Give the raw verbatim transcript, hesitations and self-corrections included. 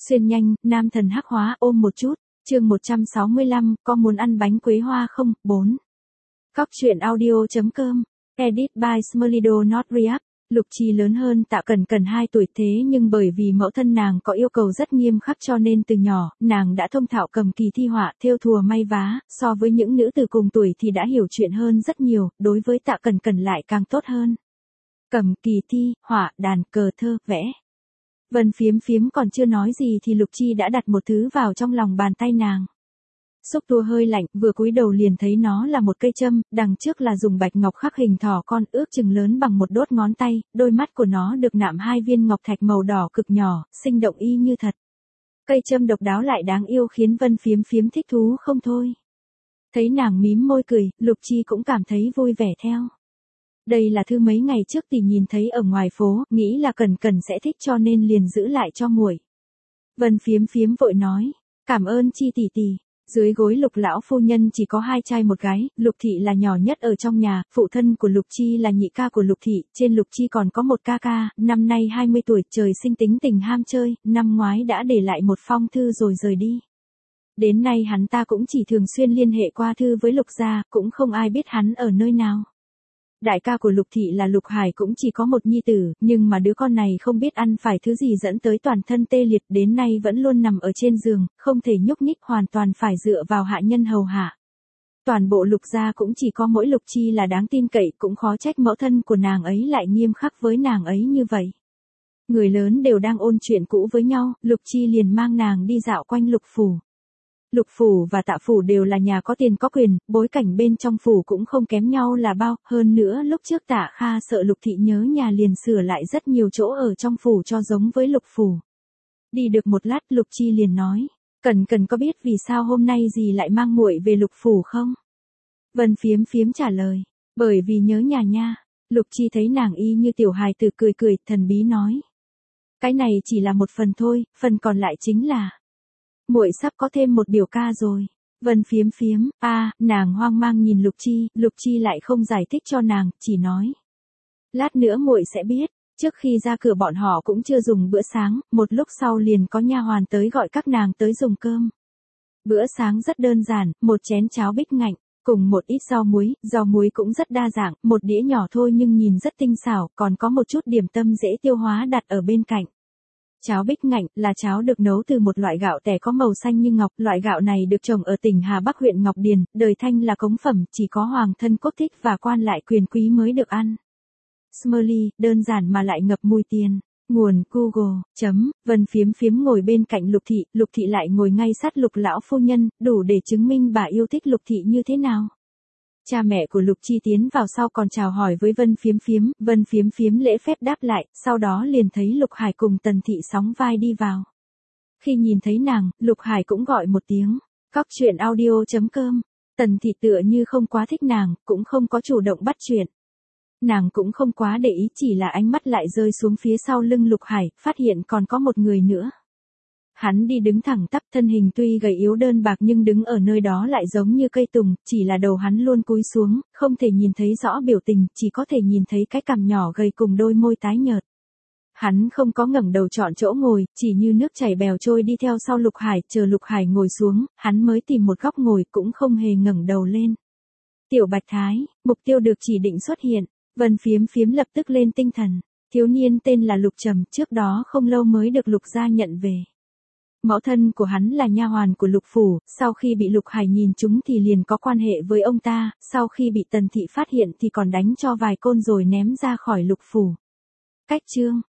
Xuyên nhanh, nam thần hắc hóa ôm một chút, chương một trăm sáu mươi lăm, có muốn ăn bánh quế hoa không? bốn. Cóc truyện audio.com, edit by Smolido Not React. Lục Chi lớn hơn Tạ Cẩn Cẩn hai tuổi thế nhưng bởi vì mẫu thân nàng có yêu cầu rất nghiêm khắc cho nên từ nhỏ, nàng đã thông thạo cầm kỳ thi họa, thêu thùa may vá, so với những nữ từ cùng tuổi thì đã hiểu chuyện hơn rất nhiều, đối với Tạ Cẩn Cẩn lại càng tốt hơn. Cầm kỳ thi, họa, đàn, cờ thơ, vẽ. Vân Phiếm Phiếm còn chưa nói gì thì Lục Chi đã đặt một thứ vào trong lòng bàn tay nàng. Xúc tua hơi lạnh, vừa cúi đầu liền thấy nó là một cây châm, đằng trước là dùng bạch ngọc khắc hình thỏ con ước chừng lớn bằng một đốt ngón tay, đôi mắt của nó được nạm hai viên ngọc thạch màu đỏ cực nhỏ, sinh động y như thật. Cây châm độc đáo lại đáng yêu khiến Vân Phiếm Phiếm thích thú không thôi. Thấy nàng mím môi cười, Lục Chi cũng cảm thấy vui vẻ theo. Đây là thứ mấy ngày trước tỷ nhìn thấy ở ngoài phố, nghĩ là Cẩn Cẩn sẽ thích cho nên liền giữ lại cho muội. Vân Phiếm Phiếm vội nói, cảm ơn Chi tỷ tỷ. Dưới gối Lục lão phu nhân chỉ có hai trai một gái, Lục thị là nhỏ nhất ở trong nhà, phụ thân của Lục Chi là nhị ca của Lục thị, trên Lục Chi còn có một ca ca, năm nay hai mươi tuổi, trời sinh tính tình ham chơi, năm ngoái đã để lại một phong thư rồi rời đi. Đến nay hắn ta cũng chỉ thường xuyên liên hệ qua thư với Lục gia, cũng không ai biết hắn ở nơi nào. Đại ca của Lục thị là Lục Hải cũng chỉ có một nhi tử, nhưng mà đứa con này không biết ăn phải thứ gì dẫn tới toàn thân tê liệt, đến nay vẫn luôn nằm ở trên giường, không thể nhúc nhích, hoàn toàn phải dựa vào hạ nhân hầu hạ. Toàn bộ Lục gia cũng chỉ có mỗi Lục Chi là đáng tin cậy, cũng khó trách mẫu thân của nàng ấy lại nghiêm khắc với nàng ấy như vậy. Người lớn đều đang ôn chuyện cũ với nhau, Lục Chi liền mang nàng đi dạo quanh Lục phủ. Lục phủ và Tạ phủ đều là nhà có tiền có quyền, bối cảnh bên trong phủ cũng không kém nhau là bao, hơn nữa lúc trước Tạ Kha sợ Lục thị nhớ nhà liền sửa lại rất nhiều chỗ ở trong phủ cho giống với Lục phủ. Đi được một lát Lục Chi liền nói, Cẩn Cẩn có biết vì sao hôm nay dì lại mang muội về Lục phủ không? Vân Phiếm Phiếm trả lời, bởi vì nhớ nhà nha. Lục Chi thấy nàng y như tiểu hài tử cười cười, thần bí nói, cái này chỉ là một phần thôi, phần còn lại chính là muội sắp có thêm một biểu ca rồi. Vân Phiếm Phiếm, a, à, nàng hoang mang nhìn Lục Chi, Lục Chi lại không giải thích cho nàng, chỉ nói, lát nữa muội sẽ biết. Trước khi ra cửa bọn họ cũng chưa dùng bữa sáng, một lúc sau liền có nha hoàn tới gọi các nàng tới dùng cơm. Bữa sáng rất đơn giản, một chén cháo bích ngạnh, cùng một ít rau muối, rau muối cũng rất đa dạng, một đĩa nhỏ thôi nhưng nhìn rất tinh xảo, còn có một chút điểm tâm dễ tiêu hóa đặt ở bên cạnh. Cháo bích ngạnh là cháo được nấu từ một loại gạo tẻ có màu xanh như ngọc, loại gạo này được trồng ở tỉnh Hà Bắc huyện Ngọc Điền, đời Thanh là cống phẩm, chỉ có hoàng thân quốc thích và quan lại quyền quý mới được ăn. Smurly, đơn giản mà lại ngập mùi tiền. Nguồn Google, chấm, Vân Phiếm Phiếm ngồi bên cạnh Lục thị, Lục thị lại ngồi ngay sát Lục lão phu nhân, đủ để chứng minh bà yêu thích Lục thị như thế nào. Cha mẹ của Lục Chi tiến vào sau còn chào hỏi với Vân Phiếm Phiếm, Vân Phiếm Phiếm lễ phép đáp lại, sau đó liền thấy Lục Hải cùng Tần thị sóng vai đi vào. Khi nhìn thấy nàng, Lục Hải cũng gọi một tiếng, cóc truyện audio.com, Tần thị tựa như không quá thích nàng, cũng không có chủ động bắt chuyện. Nàng cũng không quá để ý, chỉ là ánh mắt lại rơi xuống phía sau lưng Lục Hải, phát hiện còn có một người nữa. Hắn đi đứng thẳng tắp, thân hình tuy gầy yếu đơn bạc nhưng đứng ở nơi đó lại giống như cây tùng, chỉ là đầu hắn luôn cúi xuống, không thể nhìn thấy rõ biểu tình, chỉ có thể nhìn thấy cái cằm nhỏ gầy cùng đôi môi tái nhợt. Hắn không có ngẩng đầu chọn chỗ ngồi, chỉ như nước chảy bèo trôi đi theo sau Lục Hải, chờ Lục Hải ngồi xuống, hắn mới tìm một góc ngồi cũng không hề ngẩng đầu lên. Tiểu Bạch Thái, mục tiêu được chỉ định xuất hiện, Vân Phiếm Phiếm lập tức lên tinh thần, thiếu niên tên là Lục Trầm, trước đó không lâu mới được Lục gia nhận về. Mẫu thân của hắn là nha hoàn của Lục phủ, sau khi bị Lục Hải nhìn trúng thì liền có quan hệ với ông ta, sau khi bị Tần thị phát hiện thì còn đánh cho vài côn rồi ném ra khỏi Lục phủ. Cách chương